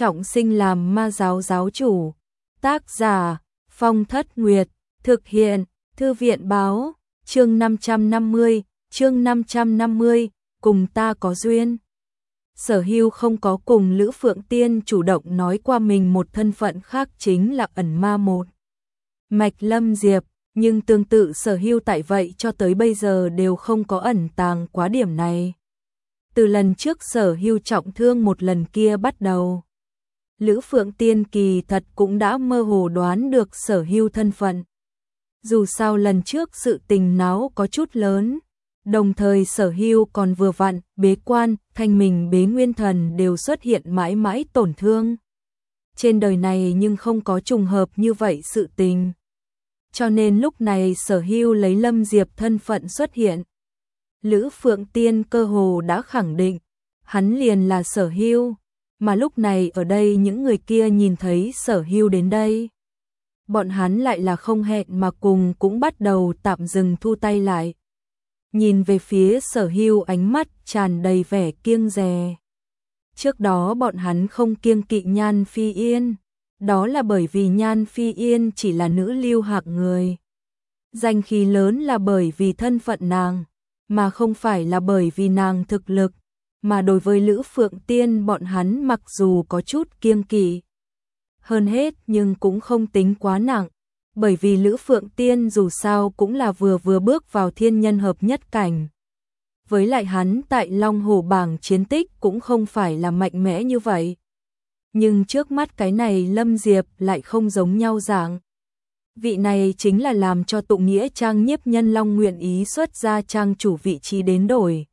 trọng sinh làm ma giáo giáo chủ. Tác giả Phong Thất Nguyệt. Thực hiện Thư viện báo. Chương 550, cùng ta có duyên. Sở Hưu không có cùng Lữ Phượng Tiên chủ động nói qua mình một thân phận khác, chính là ẩn ma một mạch Lâm Diệp, nhưng tương tự Sở Hưu tại vậy cho tới bây giờ đều không có ẩn tàng quá điểm này. Từ lần trước Sở Hưu trọng thương một lần kia bắt đầu, Lữ Phượng Tiên kỳ thật cũng đã mơ hồ đoán được Sở Hưu thân phận. Dù sao lần trước sự tình náo có chút lớn, đồng thời Sở Hưu còn vừa vặn bế quan, thanh mình bế nguyên thần đều xuất hiện mãi mãi tổn thương. Trên đời này nhưng không có trùng hợp như vậy sự tình. Cho nên lúc này Sở Hưu lấy Lâm Diệp thân phận xuất hiện. Lữ Phượng Tiên cơ hồ đã khẳng định, hắn liền là Sở Hưu, mà lúc này ở đây những người kia nhìn thấy Sở Hưu đến đây, bọn hắn lại là không hẹn mà cùng cũng bắt đầu tạm dừng thu tay lại. Nhìn về phía Sở Hưu ánh mắt tràn đầy vẻ kiêng dè. Trước đó bọn hắn không kiêng kỵ Nhan Phi Yên, đó là bởi vì Nhan Phi Yên chỉ là nữ lưu hạng người. Danh khí lớn là bởi vì thân phận nàng, mà không phải là bởi vì nàng thực lực, mà đối với Lữ Phượng Tiên bọn hắn mặc dù có chút kiêng kỵ hơn hết nhưng cũng không tính quá nặng, bởi vì Lữ Phượng Tiên dù sao cũng là vừa bước vào thiên nhân hợp nhất cảnh. Với lại hắn tại Long Hổ bảng chiến tích cũng không phải là mạnh mẽ như vậy. Nhưng trước mắt cái này Lâm Diệp lại không giống nhau dạng. Vị này chính là làm cho Tụng Nghĩa Trang Nhiếp Nhân Long nguyện ý xuất ra trang chủ vị trí đến đổi.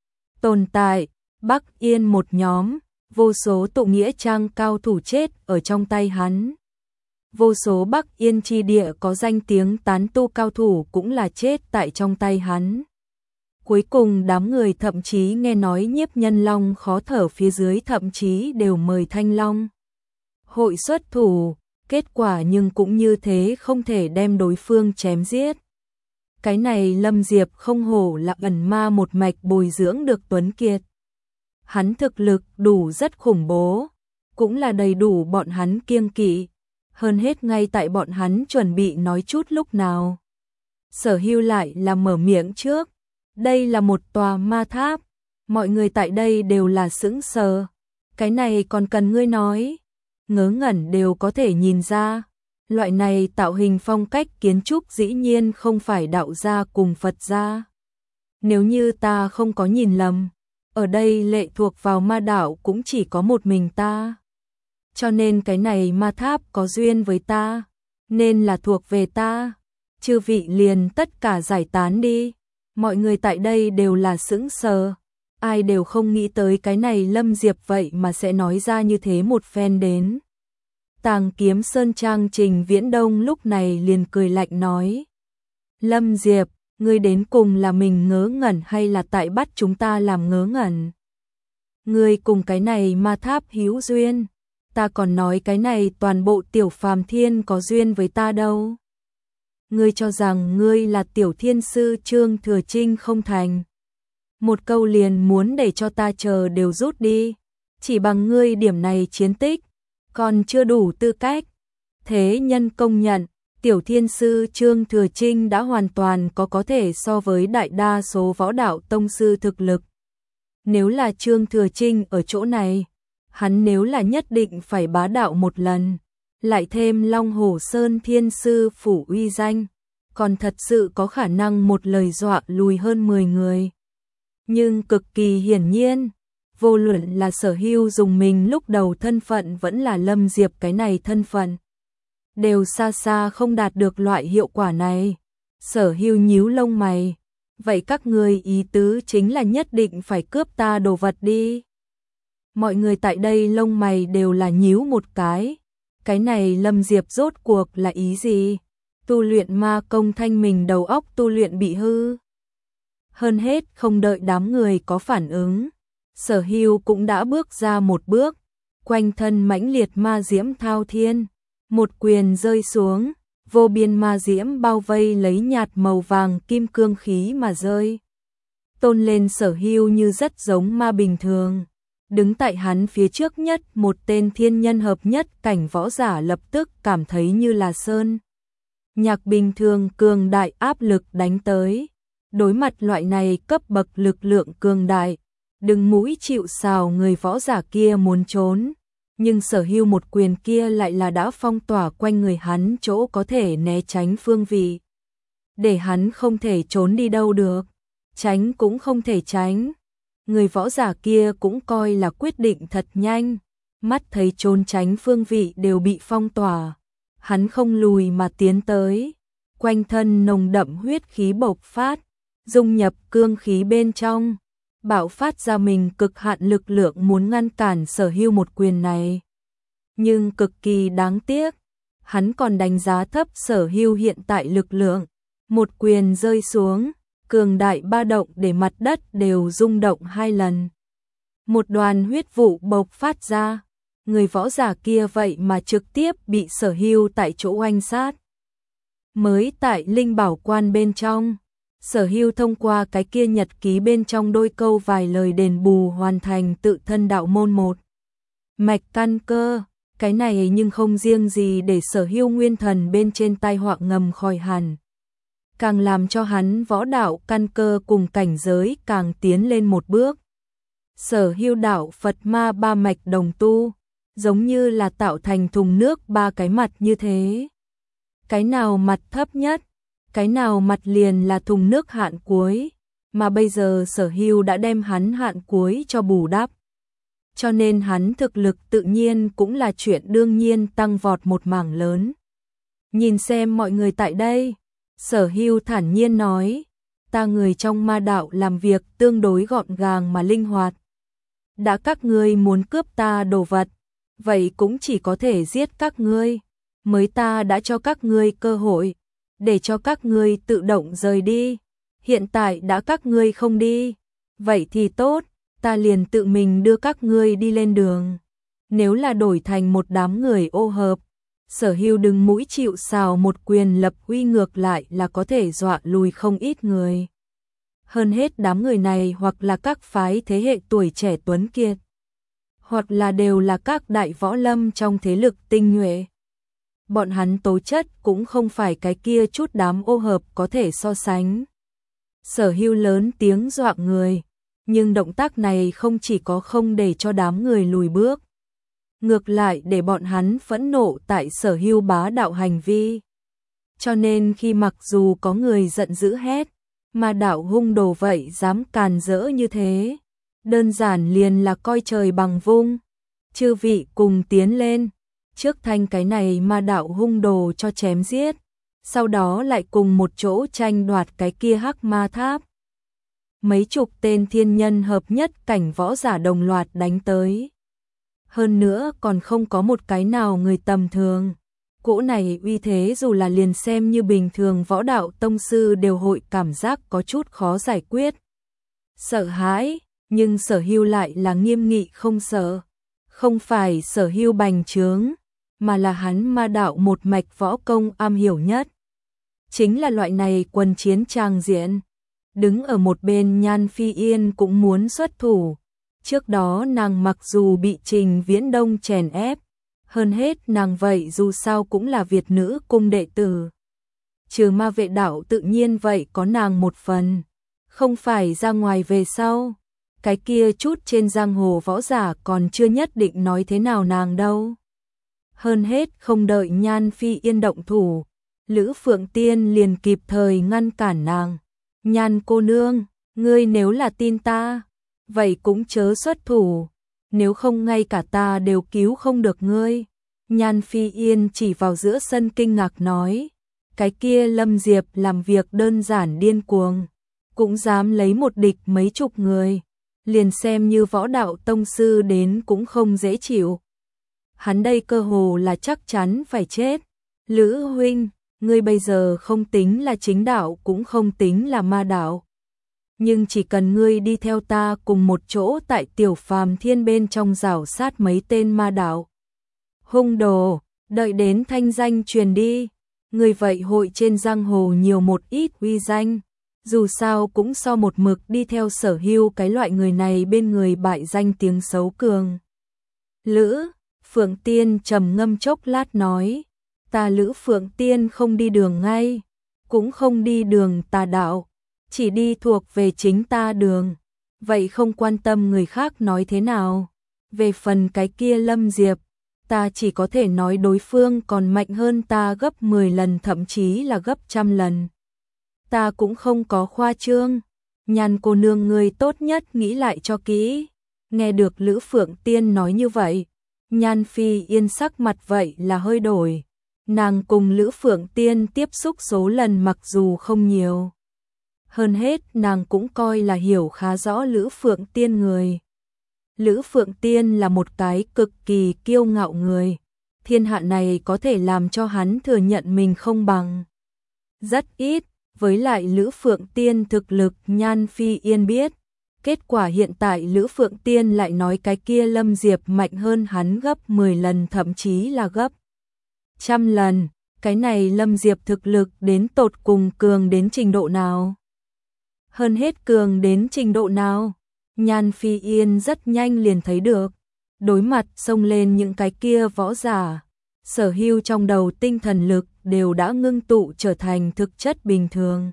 Tồn tại, Bắc Yên một nhóm, vô số Tụng Nghĩa Trang cao thủ chết ở trong tay hắn. Vô số Bắc Yên chi địa có danh tiếng tán tu cao thủ cũng là chết tại trong tay hắn. Cuối cùng đám người thậm chí nghe nói Nhiếp Nhân Long khó thở phía dưới thậm chí đều mời Thanh Long hội xuất thủ, kết quả nhưng cũng như thế không thể đem đối phương chém giết. Cái này Lâm Diệp không hổ là ẩn ma một mạch bồi dưỡng được tuấn kiệt. Hắn thực lực đủ rất khủng bố, cũng là đầy đủ bọn hắn kiêng kỵ. Hơn hết ngay tại bọn hắn chuẩn bị nói chút lúc nào, Sở Hưu lại là mở miệng trước. Đây là một tòa ma tháp, mọi người tại đây đều là sững sờ. Cái này còn cần ngươi nói, ngớ ngẩn đều có thể nhìn ra. Loại này tạo hình phong cách kiến trúc dĩ nhiên không phải đạo gia cùng Phật gia. Nếu như ta không có nhìn lầm, ở đây lệ thuộc vào ma đạo cũng chỉ có một mình ta. Cho nên cái này ma tháp có duyên với ta, nên là thuộc về ta. Chư vị liền tất cả giải tán đi. Mọi người tại đây đều là sững sờ, ai đều không nghĩ tới cái này Lâm Diệp vậy mà sẽ nói ra như thế một phen đến. Tàng Kiếm Sơn Trang Trình Viễn Đông lúc này liền cười lạnh nói: Lâm Diệp, ngươi đến cùng là mình ngớ ngẩn hay là tại bắt chúng ta làm ngớ ngẩn? Ngươi cùng cái này ma tháp hữu duyên, ta còn nói cái này toàn bộ Tiểu Phàm Thiên có duyên với ta đâu. Ngươi cho rằng ngươi là Tiểu Thiên Sư Trương Thừa Trinh không thành. Một câu liền muốn để cho ta chờ đều rút đi. Chỉ bằng ngươi điểm này chiến tích, còn chưa đủ tư cách. Thế nhân công nhận, Tiểu Thiên Sư Trương Thừa Trinh đã hoàn toàn có thể so với đại đa số võ đạo tông sư thực lực. Nếu là Trương Thừa Trinh ở chỗ này, hắn nếu là nhất định phải bá đạo một lần. Lại thêm Long Hổ Sơn Thiên Sư phủ uy danh, còn thật sự có khả năng một lời dọa lùi hơn 10 người. Nhưng cực kỳ hiển nhiên, vô luận là Sở Hưu dùng mình lúc đầu thân phận vẫn là Lâm Diệp cái này thân phận, đều xa xa không đạt được loại hiệu quả này. Sở Hưu nhíu lông mày, vậy các người ý tứ chính là nhất định phải cướp ta đồ vật đi. Mọi người tại đây lông mày đều là nhíu một cái. Cái này Lâm Diệp rốt cuộc là ý gì? Tu luyện ma công thanh mình đầu óc tu luyện bị hư. Hơn hết không đợi đám người có phản ứng, Sở Hưu cũng đã bước ra một bước, quanh thân mãnh liệt ma diễm thao thiên, một quyền rơi xuống, vô biên ma diễm bao vây lấy nhạt màu vàng kim cương khí mà rơi. Tôn lên Sở Hưu như rất giống ma bình thường, Đứng tại hắn phía trước nhất, một tên thiên nhân hợp nhất cảnh võ giả lập tức cảm thấy như là sơn nhạc bình thường cường đại áp lực đánh tới. Đối mặt loại này cấp bậc lực lượng cường đại, đừng mũi chịu sào người võ giả kia muốn trốn, nhưng Sở Hưu một quyền kia lại là đã phong tỏa quanh người hắn chỗ có thể né tránh phương vị, để hắn không thể trốn đi đâu được, tránh cũng không thể tránh. Người võ giả kia cũng coi là quyết định thật nhanh, mắt thấy trốn tránh phương vị đều bị phong tỏa, hắn không lùi mà tiến tới, quanh thân nồng đậm huyết khí bộc phát, dung nhập cương khí bên trong, bạo phát ra mình cực hạn lực lượng muốn ngăn cản Sở Hưu một quyền này. Nhưng cực kỳ đáng tiếc, hắn còn đánh giá thấp Sở Hưu hiện tại lực lượng, một quyền rơi xuống, cường đại ba động để mặt đất đều rung động 2 lần. Một đoàn huyết vụ bộc phát ra, người võ giả kia vậy mà trực tiếp bị Sở Hưu tại chỗ oanh sát. Mới tại linh bảo quan bên trong, Sở Hưu thông qua cái kia nhật ký bên trong đôi câu vài lời đền bù hoàn thành tự thân đạo môn một mạch căn cơ, cái này nhưng không riêng gì để Sở Hưu nguyên thần bên trên tai họa ngầm khỏi hẳn, càng làm cho hắn võ đạo căn cơ cùng cảnh giới càng tiến lên một bước. Sở Hưu đạo Phật ma ba mạch đồng tu, giống như là tạo thành thùng nước ba cái mặt như thế. Cái nào mặt thấp nhất, cái nào mặt liền là thùng nước hạn cuối, mà bây giờ Sở Hưu đã đem hắn hạn cuối cho bù đắp. Cho nên hắn thực lực tự nhiên cũng là chuyện đương nhiên tăng vọt một mảng lớn. Nhìn xem mọi người tại đây, Sở Hưu thản nhiên nói, ta người trong ma đạo làm việc tương đối gọn gàng mà linh hoạt. Đã các ngươi muốn cướp ta đồ vật, vậy cũng chỉ có thể giết các ngươi, mới ta đã cho các ngươi cơ hội, để cho các ngươi tự động rời đi. Hiện tại đã các ngươi không đi, vậy thì tốt, ta liền tự mình đưa các ngươi đi lên đường. Nếu là đổi thành một đám người ô hợp, Sở Hưu đừng mũi chịu sào một quyền lập uy ngược lại là có thể dọa lùi không ít người. Hơn hết đám người này hoặc là các phái thế hệ tuổi trẻ tuấn kiệt, hoặc là đều là các đại võ lâm trong thế lực tinh nhuệ. Bọn hắn tố chất cũng không phải cái kia chút đám ô hợp có thể so sánh. Sở Hưu lớn tiếng dọa người, nhưng động tác này không chỉ có không để cho đám người lùi bước, ngược lại để bọn hắn phẫn nộ tại Sở Hưu bá đạo hành vi. Cho nên khi mặc dù có người giận dữ hét, mà đạo hung đồ vậy dám càn rỡ như thế, đơn giản liền là coi trời bằng vung. Chư vị cùng tiến lên, trước thanh cái này mà đạo hung đồ cho chém giết, sau đó lại cùng một chỗ tranh đoạt cái kia hắc ma tháp. Mấy chục tên thiên nhân hợp nhất cảnh võ giả đồng loạt đánh tới. Hơn nữa còn không có một cái nào người tầm thường. Cỗ này uy thế dù là liền xem như bình thường võ đạo tông sư đều hội cảm giác có chút khó giải quyết. Sợ hãi, nhưng Sở Hưu lại là nghiêm nghị không sợ. Không phải Sở Hưu bành trướng, mà là hắn ma đạo một mạch võ công am hiểu nhất. Chính là loại này quần chiến tràng diện. Đứng ở một bên Nhan Phi Yên cũng muốn xuất thủ. Trước đó nàng mặc dù bị Trình Viễn Đông chèn ép, hơn hết nàng vậy dù sao cũng là Việt nữ cung đệ tử. Trừ ma vệ đạo tự nhiên vậy có nàng một phần, không phải ra ngoài về sau. Cái kia chút trên giang hồ võ giả còn chưa nhất định nói thế nào nàng đâu. Hơn hết không đợi Nhan Phi Yên động thủ, Lữ Phượng Tiên liền kịp thời ngăn cản nàng. Nhan cô nương, ngươi nếu là tin ta, vậy cũng chớ xuất thủ, nếu không ngay cả ta đều cứu không được ngươi. Nhan Phi Yên chỉ vào giữa sân kinh ngạc nói, cái kia Lâm Diệp làm việc đơn giản điên cuồng, cũng dám lấy một địch mấy chục người, liền xem như võ đạo tông sư đến cũng không dễ chịu. Hắn đây cơ hồ là chắc chắn phải chết. Lữ huynh, ngươi bây giờ không tính là chính đạo cũng không tính là ma đạo. Nhưng chỉ cần ngươi đi theo ta cùng một chỗ tại Tiểu Phàm Thiên bên trong rảo sát mấy tên ma đạo hung đồ, đợi đến thanh danh truyền đi, ngươi vậy hội trên giang hồ nhiều một ít uy danh, Dù sao cũng so một mực đi theo Sở Hưu cái loại người này bên người bại danh tiếng xấu cường. Lữ Phượng Tiên trầm ngâm chốc lát nói, ta Lữ Phượng Tiên không đi đường ngay, cũng không đi đường tà đạo, chỉ đi thuộc về chính ta đường, vậy không quan tâm người khác nói thế nào. Về phần cái kia Lâm Diệp, ta chỉ có thể nói đối phương còn mạnh hơn ta gấp 10 lần thậm chí là gấp 100 lần. Ta cũng không có khoa trương, Nhan cô nương người tốt nhất nghĩ lại cho kỹ. Nghe được Lữ Phượng Tiên nói như vậy, Nhan Phi Yên sắc mặt vậy là hơi đổi. Nàng cùng Lữ Phượng Tiên tiếp xúc số lần mặc dù không nhiều. Hơn hết nàng cũng coi là hiểu khá rõ Lữ Phượng Tiên người. Lữ Phượng Tiên là một cái cực kỳ kiêu ngạo người. Thiên hạ này có thể làm cho hắn thừa nhận mình không bằng rất ít. Với lại Lữ Phượng Tiên thực lực Nhan Phi Yên biết. Kết quả hiện tại Lữ Phượng Tiên lại nói cái kia Lâm Diệp mạnh hơn hắn gấp 10 lần thậm chí là gấp 100 lần. Cái này Lâm Diệp thực lực đến tột cùng cường đến trình độ nào? Hơn hết cường đến trình độ nào? Nhan Phi Yên rất nhanh liền thấy được. Đối mặt xông lên những cái kia võ giả, Sở Hưu trong đầu tinh thần lực đều đã ngưng tụ trở thành thực chất bình thường.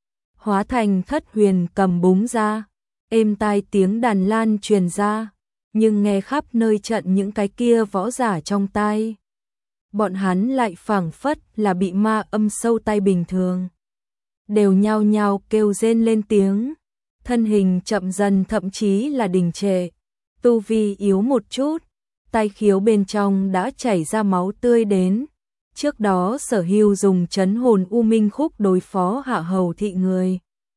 Hóa thành thất huyền cầm búng ra, êm tai tiếng đàn lan truyền ra, nhưng nghe khắp nơi trận những cái kia võ giả trong tai. Bọn hắn lại phảng phất là bị ma âm sâu tay bình thường. Đều nhao nhao kêu rên lên tiếng, thân hình chậm dần thậm chí là đình trệ, tu vi yếu một chút, tai khiếu bên trong đã chảy ra máu tươi đến. Trước đó Sở Hưu dùng trấn hồn u minh khúc đối phó Hạ Hầu thị người,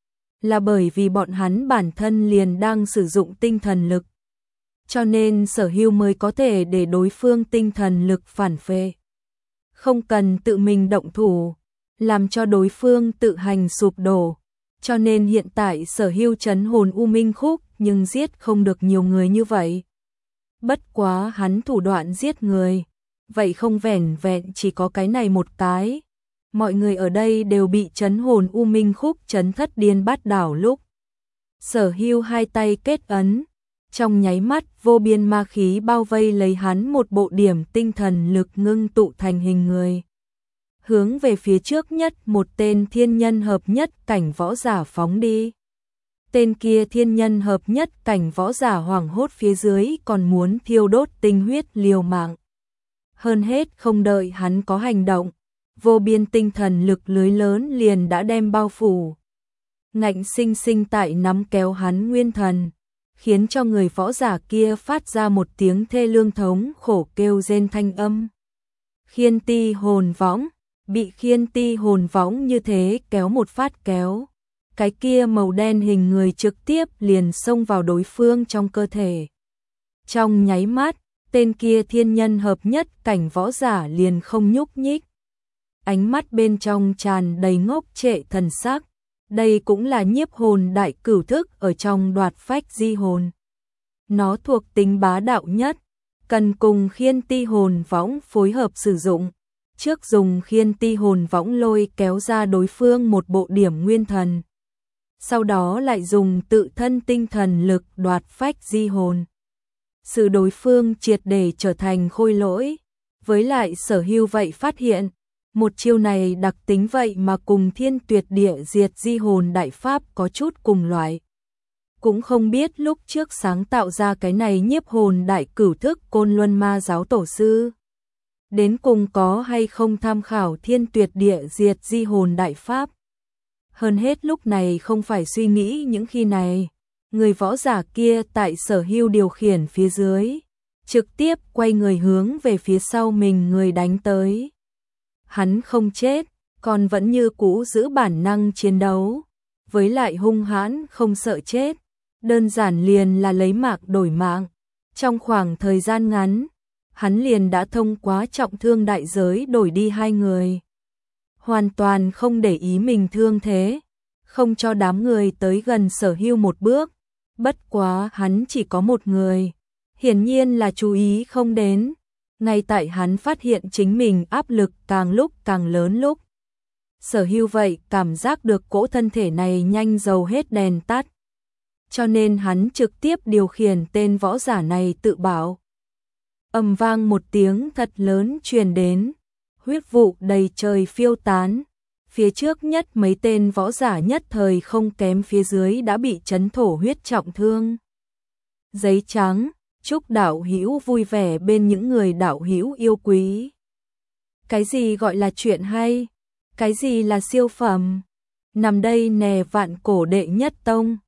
là bởi vì bọn hắn bản thân liền đang sử dụng tinh thần lực, cho nên Sở Hưu mới có thể để đối phương tinh thần lực phản phệ, không cần tự mình động thủ, làm cho đối phương tự hành sụp đổ. Cho nên hiện tại Sở Hưu trấn hồn u minh khúc nhưng giết không được nhiều người như vậy. Bất quá hắn thủ đoạn giết người, vậy không vẻn vẹn chỉ có cái này một cái. Mọi người ở đây đều bị trấn hồn u minh khúc trấn thất điên bát đảo lúc. Sở Hưu hai tay kết ấn, trong nháy mắt vô biên ma khí bao vây lấy hắn, một bộ điểm tinh thần lực ngưng tụ thành hình người. Hướng về phía trước nhất một tên thiên nhân hợp nhất cảnh võ giả phóng đi. Tên kia thiên nhân hợp nhất cảnh võ giả hoảng hốt phía dưới còn muốn thiêu đốt tinh huyết liều mạng. Hơn hết không đợi hắn có hành động, vô biên tinh thần lực lưới lớn liền đã đem bao phủ. Ngạnh sinh sinh tại nắm kéo hắn nguyên thần, khiến cho người võ giả kia phát ra một tiếng thê lương thống khổ kêu rên thanh âm. Khiên ti hồn võng, bị khiên ti hồn võng như thế kéo một phát kéo. Cái kia màu đen hình người trực tiếp liền xông vào đối phương trong cơ thể. Trong nháy mắt, tên kia thiên nhân hợp nhất cảnh võ giả liền không nhúc nhích. Ánh mắt bên trong tràn đầy ngốc trệ thần sắc. Đây cũng là nhiếp hồn đại cửu thức ở trong đoạt phách di hồn. Nó thuộc tính bá đạo nhất, cần cùng khiên ti hồn võng phối hợp sử dụng. Trước dùng khiên ti hồn võng lôi kéo ra đối phương một bộ điểm nguyên thần. Sau đó lại dùng tự thân tinh thần lực đoạt phách di hồn. Sự đối phương triệt để trở thành khôi lỗi. Với lại Sở Hưu vậy phát hiện, một chiêu này đặc tính vậy mà cùng Thiên Tuyệt Địa Diệt di hồn đại pháp có chút cùng loại. Cũng không biết lúc trước sáng tạo ra cái này nhiếp hồn đại cửu thức Côn Luân Ma giáo tổ sư, đến cùng có hay không tham khảo Thiên Tuyệt Địa Diệt di hồn đại pháp. Hơn hết lúc này không phải suy nghĩ những khi này, người võ giả kia tại Sở Hưu điều khiển phía dưới, trực tiếp quay người hướng về phía sau mình người đánh tới. Hắn không chết, còn vẫn như cũ giữ bản năng chiến đấu, với lại hung hãn không sợ chết, đơn giản liền là lấy mạng đổi mạng. Trong khoảng thời gian ngắn, hắn liền đã thông qua trọng thương đại giới đổi đi hai người. Hoàn toàn không để ý mình thương thế, không cho đám người tới gần Sở Hưu một bước. Bất quá hắn chỉ có một người, hiển nhiên là chú ý không đến. Ngay tại hắn phát hiện chính mình áp lực càng lúc càng lớn lúc, Sở Hưu vậy cảm giác được cỗ thân thể này nhanh dầu hết đèn tắt. Cho nên hắn trực tiếp điều khiển tên võ giả này tự bảo. Ầm vang một tiếng thật lớn truyền đến, huyết vụ đầy trời phiêu tán. Phía trước nhất mấy tên võ giả nhất thời không kém phía dưới đã bị chấn thổ huyết trọng thương. Giấy trắng, chúc đạo hữu vui vẻ bên những người đạo hữu yêu quý. Cái gì gọi là chuyện hay? Cái gì là siêu phẩm? Nằm đây nè Vạn Cổ đệ nhất tông.